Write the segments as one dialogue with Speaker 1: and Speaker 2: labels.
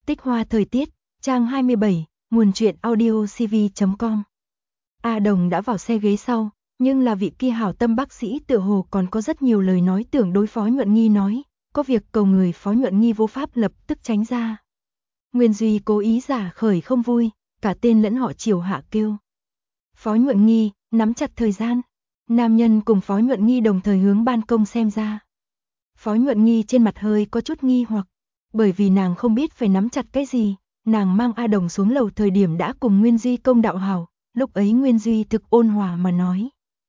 Speaker 1: Tích Hoa thời tiết, trang 27, nguồn truyện audio cv.com. A Đồng đã vào xe ghế sau, nhưng là vị kia hảo tâm bác sĩ tựa hồ còn có rất nhiều lời nói tưởng đối Phó Nhuận Nghi nói, có việc cầu người Phó Nhuận Nghi vô pháp lập tức tránh ra. Nguyên Duy cố ý giả khởi không vui, cả tên lẫn họ chiều hạ kêu. Phó Nhuận Nghi, nắm chặt thời gian. Nam nhân cùng Phó Nhuận Nghi đồng thời hướng ban công xem ra. Phó Nhuận Nghi trên mặt hơi có chút nghi hoặc, bởi vì nàng không biết phải nắm chặt cái gì, nàng mang A Đồng xuống lầu thời điểm đã cùng Nguyên Duy công đạo hảo, lúc ấy Nguyên Duy thực ôn hòa mà nói.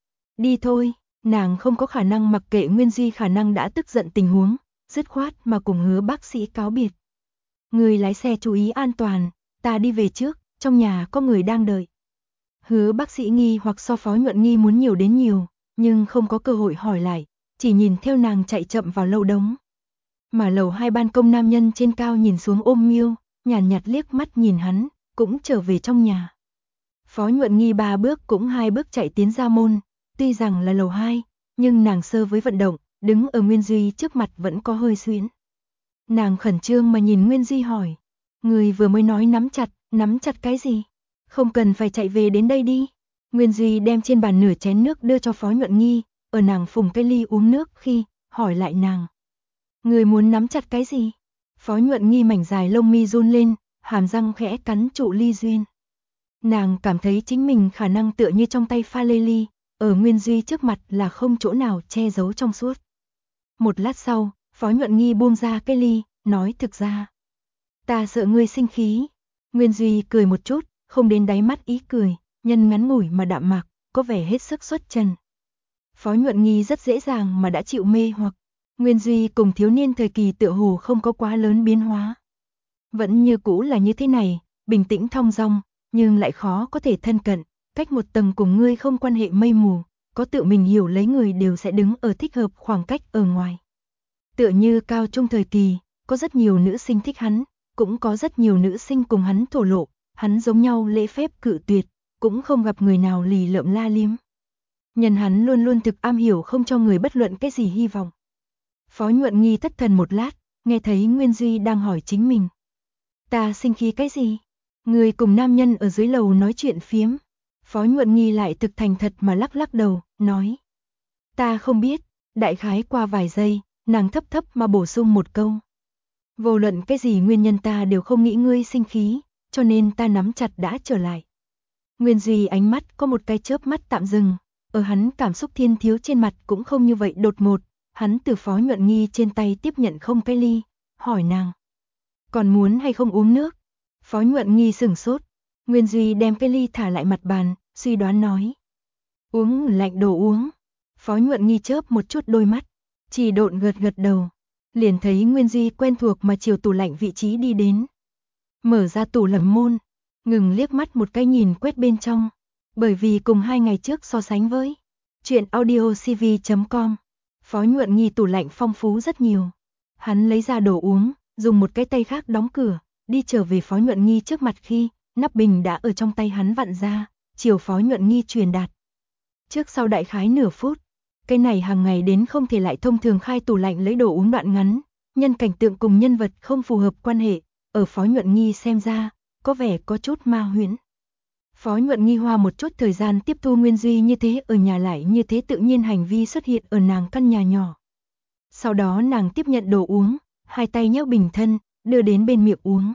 Speaker 1: Đi thôi, nàng không có khả năng mặc kệ Nguyên Duy khả năng đã tức giận tình huống, dứt khoát mà cùng hứa bác sĩ cáo biệt. Người lái xe chú ý an toàn, ta đi về trước, trong nhà có người đang đợi. Hứa bác sĩ nghi hoặc so Phó Nhuận Nghi muốn nhiều đến nhiều, nhưng không có cơ hội hỏi lại, chỉ nhìn theo nàng chạy chậm vào lầu đống. Mà lầu 2 ban công nam nhân trên cao nhìn xuống ôm Miêu, nhàn nhạt liếc mắt nhìn hắn, cũng trở về trong nhà. Phó Nhuận Nghi 3 bước cũng 2 bước chạy tiến ra môn, tuy rằng là lầu 2, nhưng nàng sơ với vận động, đứng ở Nguyên Duy trước mặt vẫn có hơi xuyễn. Nàng khẩn trương mà nhìn Nguyên Duy hỏi, người vừa mới nói nắm chặt cái gì? Không cần phải chạy về đến đây đi. Nguyên Duy đem trên bàn nửa chén nước đưa cho Phó Nhuận Nghi, ở nàng phùng cái ly uống nước khi, hỏi lại nàng. Người muốn nắm chặt cái gì? Phó Nhuận Nghi mảnh dài lông mi run lên, hàm răng khẽ cắn trụ ly duyên. Nàng cảm thấy chính mình khả năng tựa như trong tay pha lê ly, ở Nguyên Duy trước mặt là không chỗ nào che giấu trong suốt. Một lát sau, Phó Nhuận Nghi buông ra cái ly, nói thực ra. Ta sợ ngươi sinh khí. Nguyên Duy cười một chút, không đến đáy mắt ý cười, nhân ngắn ngủi mà đạm mạc, có vẻ hết sức xuất trần. Phó Nhuận Nghi rất dễ dàng mà đã chịu mê hoặc. Nguyên Duy cùng thiếu niên thời kỳ tựa hồ không có quá lớn biến hóa. Vẫn như cũ là như thế này, bình tĩnh thong dong, nhưng lại khó có thể thân cận, cách một tầng cùng ngươi không quan hệ mây mù, có tự mình hiểu lấy người đều sẽ đứng ở thích hợp khoảng cách ở ngoài. Tựa như cao trung thời kỳ, có rất nhiều nữ sinh thích hắn, cũng có rất nhiều nữ sinh cùng hắn thổ lộ, hắn giống nhau lễ phép cự tuyệt, cũng không gặp người nào lì lợm la liếm. Nhân hắn luôn luôn thực am hiểu không cho người bất luận cái gì hy vọng. Phó Nhuận Nghi thất thần một lát, nghe thấy Nguyên Duy đang hỏi chính mình. Ta sinh khí cái gì? Người cùng nam nhân ở dưới lầu nói chuyện phiếm. Phó Nhuận Nghi lại thực thành thật mà lắc lắc đầu, nói. Ta không biết, đại khái qua vài giây, nàng thấp thấp mà bổ sung một câu. Vô luận cái gì nguyên nhân ta đều không nghĩ ngươi sinh khí, cho nên ta nắm chặt đã trở lại. Nguyên Duy ánh mắt có một cái chớp mắt tạm dừng, ở hắn cảm xúc thiên thiếu trên mặt cũng không như vậy đột ngột, hắn từ Phó Nhuận Nghi trên tay tiếp nhận không cái ly, hỏi nàng. Còn muốn hay không uống nước? Phó Nhuận Nghi sửng sốt, Nguyên Duy đem cái ly thả lại mặt bàn, suy đoán nói. Uống lạnh đồ uống. Phó Nhuận Nghi chớp một chút đôi mắt, chỉ độn gật gật đầu, liền thấy Nguyên Duy quen thuộc mà chiều tủ lạnh vị trí đi đến. Mở ra tủ lạnh môn, ngừng liếc mắt một cái nhìn quét bên trong, bởi vì cùng 2 ngày trước so sánh với truyện audio cv.com, Phó Nhuận Nghi tủ lạnh phong phú rất nhiều. Hắn lấy ra đồ uống, dùng một cái tay khác đóng cửa, đi trở về Phó Nhuận Nghi trước mặt khi, nắp bình đã ở trong tay hắn vặn ra, chiều Phó Nhuận Nghi truyền đạt. Trước sau đại khái nửa phút, cái này hàng ngày đến không thể lại thông thường khai tủ lạnh lấy đồ uống đoạn ngắn, nhân cảnh tượng cùng nhân vật không phù hợp quan hệ, ở Phó Nhuận Nghi xem ra, có vẻ có chút ma huyễn. Phó Nhuận Nghi hoa một chút thời gian tiếp thu Nguyên Duy như thế ở nhà lại như thế tự nhiên hành vi xuất hiện ở nàng căn nhà nhỏ. Sau đó nàng tiếp nhận đồ uống, hai tay nhấc bình thân, đưa đến bên miệng uống.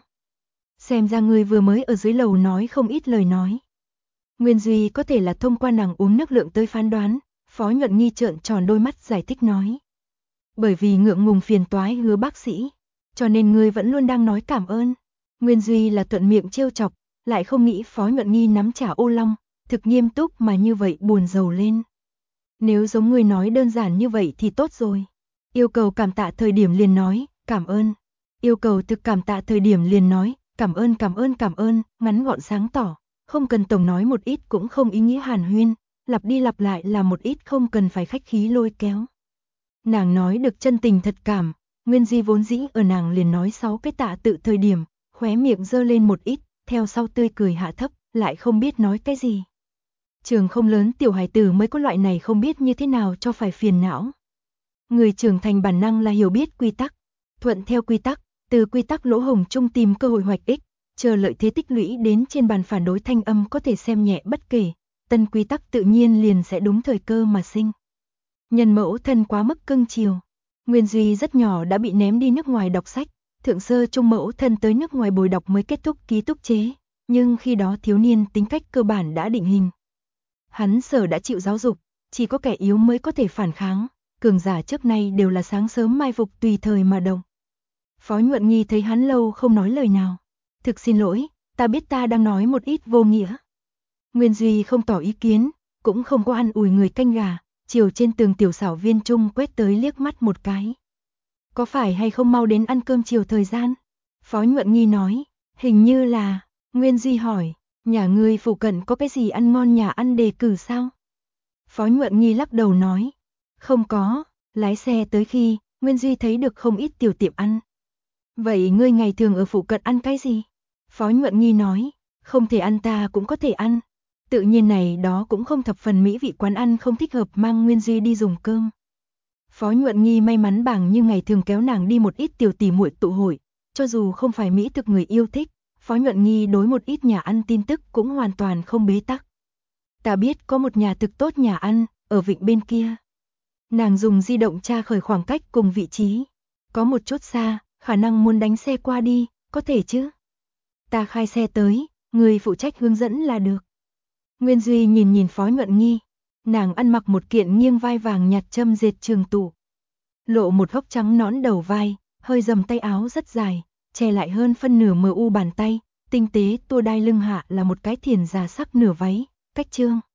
Speaker 1: Xem ra người vừa mới ở dưới lầu nói không ít lời nói. Nguyên Duy có thể là thông qua nàng uống nước lượng tới phán đoán, Phó Nhuận Nghi trợn tròn đôi mắt giải thích nói. Bởi vì ngượng ngùng phiền toái hứa bác sĩ, cho nên ngươi vẫn luôn đang nói cảm ơn. Nguyên Duy là thuận miệng trêu chọc, lại không nghĩ Phó Nhuận Nghi nắm trả ô long, thực nghiêm túc mà như vậy buồn rầu lên. Nếu giống ngươi nói đơn giản như vậy thì tốt rồi. Yêu cầu cảm tạ thời điểm liền nói, cảm ơn. Yêu cầu thực cảm tạ thời điểm liền nói, cảm ơn, ngắn gọn sáng tỏ, không cần tổng nói một ít cũng không ý nghĩa hàn huyên, lặp đi lặp lại là một ít không cần phải khách khí lôi kéo. Nàng nói được chân tình thật cảm, Nguyên Duy vốn dĩ ở nàng liền nói 6 cái tạ tự thời điểm, khóe miệng dơ lên một ít, theo sau tươi cười hạ thấp, lại không biết nói cái gì. Trường không lớn tiểu hài tử mới có loại này không biết như thế nào cho phải phiền não. Người trưởng thành bản năng là hiểu biết quy tắc, thuận theo quy tắc, Từ quy tắc lỗ hổng chung tìm cơ hội hoạch ích, chờ lợi thế tích lũy đến trên bàn phản đối thanh âm có thể xem nhẹ bất kể, tân quy tắc tự nhiên liền sẽ đúng thời cơ mà sinh. Nhân mẫu thân quá mức cưng chiều. Nguyên Duy rất nhỏ đã bị ném đi nước ngoài đọc sách, thượng sơ trung mẫu thân tới nước ngoài bồi đọc mới kết thúc ký túc chế, nhưng khi đó thiếu niên tính cách cơ bản đã định hình. Hắn sở đã chịu giáo dục, chỉ có kẻ yếu mới có thể phản kháng, cường giả trước nay đều là sáng sớm mai phục tùy thời mà động. Phó Nhuận Nghi thấy hắn lâu không nói lời nào. Thực xin lỗi, ta biết ta đang nói một ít vô nghĩa. Nguyên Duy không tỏ ý kiến, cũng không có ăn ủi người canh gà, chiều trên tường tiểu xảo viên trung quét tới liếc mắt một cái. Có phải hay không mau đến ăn cơm chiều thời gian? Phó Nhuận Nghi nói, hình như là, Nguyên Duy hỏi, nhà ngươi phụ cận có cái gì ăn ngon nhà ăn đề cử sao? Phó Nhuận Nghi lắc đầu nói, không có, lái xe tới khi, Nguyên Duy thấy được không ít tiểu tiệm ăn. Vậy ngươi ngày thường ở phụ cận ăn cái gì? Phó Nhuận Nghi nói, không thể ăn ta cũng có thể ăn. Tự nhiên này đó cũng không thập phần mỹ vị quán ăn không thích hợp mang Nguyên Duy đi dùng cơm. Phó Nhuận Nghi may mắn bằng như ngày thường kéo nàng đi một ít tiểu tỷ muội tụ hội, cho dù không phải mỹ thực người yêu thích, Phó Nhuận Nghi đối một ít nhà ăn tin tức cũng hoàn toàn không bế tắc. Ta biết có một nhà thực tốt nhà ăn, ở vịnh bên kia. Nàng dùng di động tra khởi khoảng cách cùng vị trí. Có một chút xa, khả năng muốn đánh xe qua đi, có thể chứ? Ta khai xe tới, người phụ trách hướng dẫn là được. Nguyên Duy nhìn nhìn Phó Nhuận Nghi, nàng ăn mặc một kiện nghiêng vai vàng nhạt châm dệt trường tủ. Lộ một góc trắng nõn đầu vai, hơi dầm tay áo rất dài, che lại hơn phân nửa mờ u bàn tay, tinh tế tua đai lưng hạ là một cái thiền già sắc nửa váy, cách trương.